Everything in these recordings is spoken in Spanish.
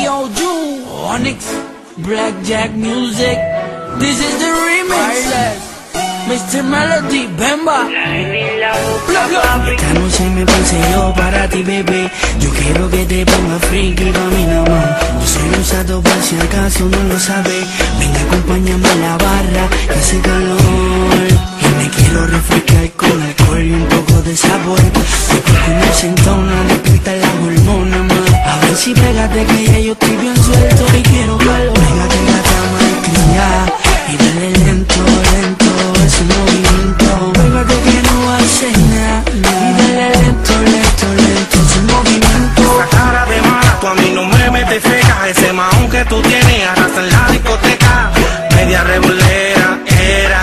Yo, Ju, Onyx, Blackjack Music. This is the remix. Mr. Melody, Bemba. Esta noche me puse yo para ti, bebé. Yo quiero que te pongas friki pa' mí nada más. No soy usado por si acaso no lo sabes. Venga, acompáñame a la barra, que hace calor. Y me quiero refrescar con alcohol y un poco de sabor. Tu cuerpo me sentona, despierta las hormonas más. A ver si pégate que ya yo estoy bien suelto y quiero calor. Pégate la cama y cría y dale lento, lento ese movimiento. Pégate que no hace nada y dale lento, lento, lento ese movimiento. Esa cara de mala, tú a mí no me metes feca. Ese mahón que tú tienes arrasa en la discoteca. Media revolera, era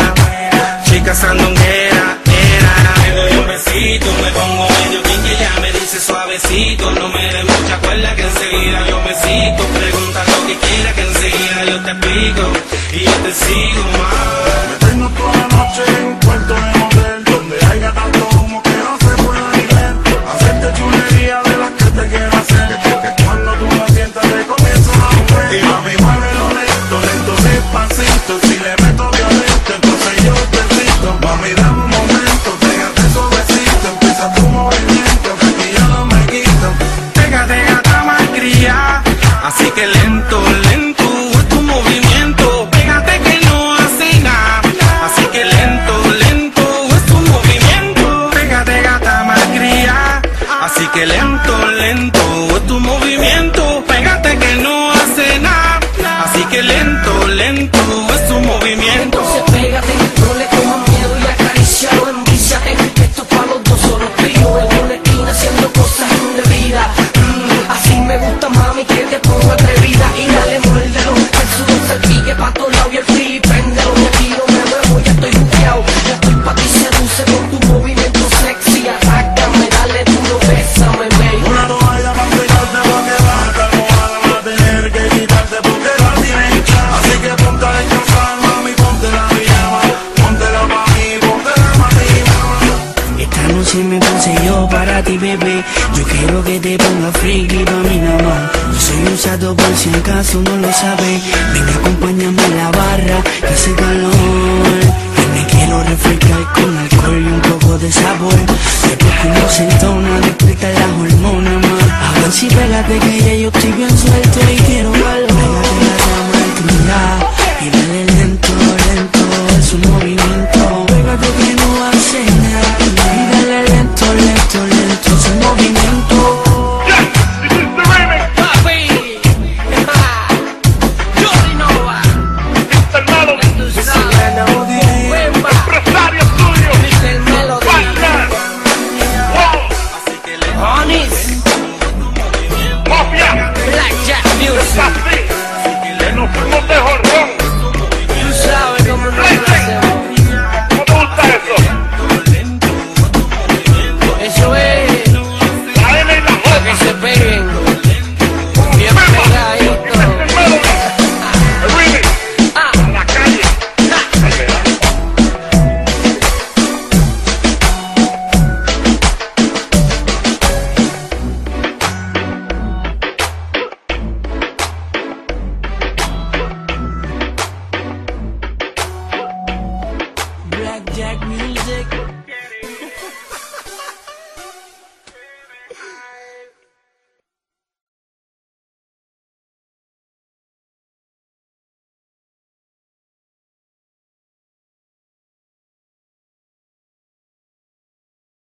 chica sandunguera, era. Me doy un besito, me pongo medio que ya me dice suavecito. No me des mucha cuerda que enseguida yo me cito. Pregunta lo que quieras que enseguida yo te explico y yo te sigo más. Me tengo toda la noche en un cuarto de motel donde haya tanto humo que no se pueda ni ver. Hacerte chulería de las que te quiero hacer, que cuando tú me sientas te comienzo a mover. Y mami, muévelo lento, lento, despacito. Si le meto violento, entonces yo te grito. Mami, dame un momento, pégate suavecito. Empieza tu movimiento, que aquí yo no me quito. Pégate gata malcria, así que lento, lento es tu movimiento. Pégate que no hace nada, así que lento, lento es tu movimiento. Pégate gata malcria, así que lento, lento es tu movimiento. Pégate que no hace nada, así que lento, lento es tu movimiento. Entonces pégate, no le cojas miedo y acaricialo, envíciate. Esto es pa' los dos, solo frío en una esquina haciendo cosas indebidas. Así me gusta, mami, que te ponga atrevida. Y dale, muérdelo, el sudor se pique pa' todos lados y el free, préndelo. De aquí no me muevo, ya estoy buqueado. Ya estoy pa' ti, seduce con tu movimiento sexy. Atácame, dale duro, bésame, baby. Una toalla para pegarte pa' que baja la almohada. Va a tener que quitarte porque la tienes hinchada. Así que ponte a descansar, mami, ponte la pijama. Póntela pa' mí, póntela pa' mí, mamá. Esta noche me puse yo para ti, bebé. Yo quiero que te pongas friki pa' mí nada más. No soy usado por si acaso no lo sabes. Venga, acompáñame a la barra, que hace calor. Y me quiero refrescar con alcohol y un poco de sabor. Tu cuerpo me sentona, despierta las hormonas más. A ver si pégate que ya yo estoy bien suelto y quiero calor.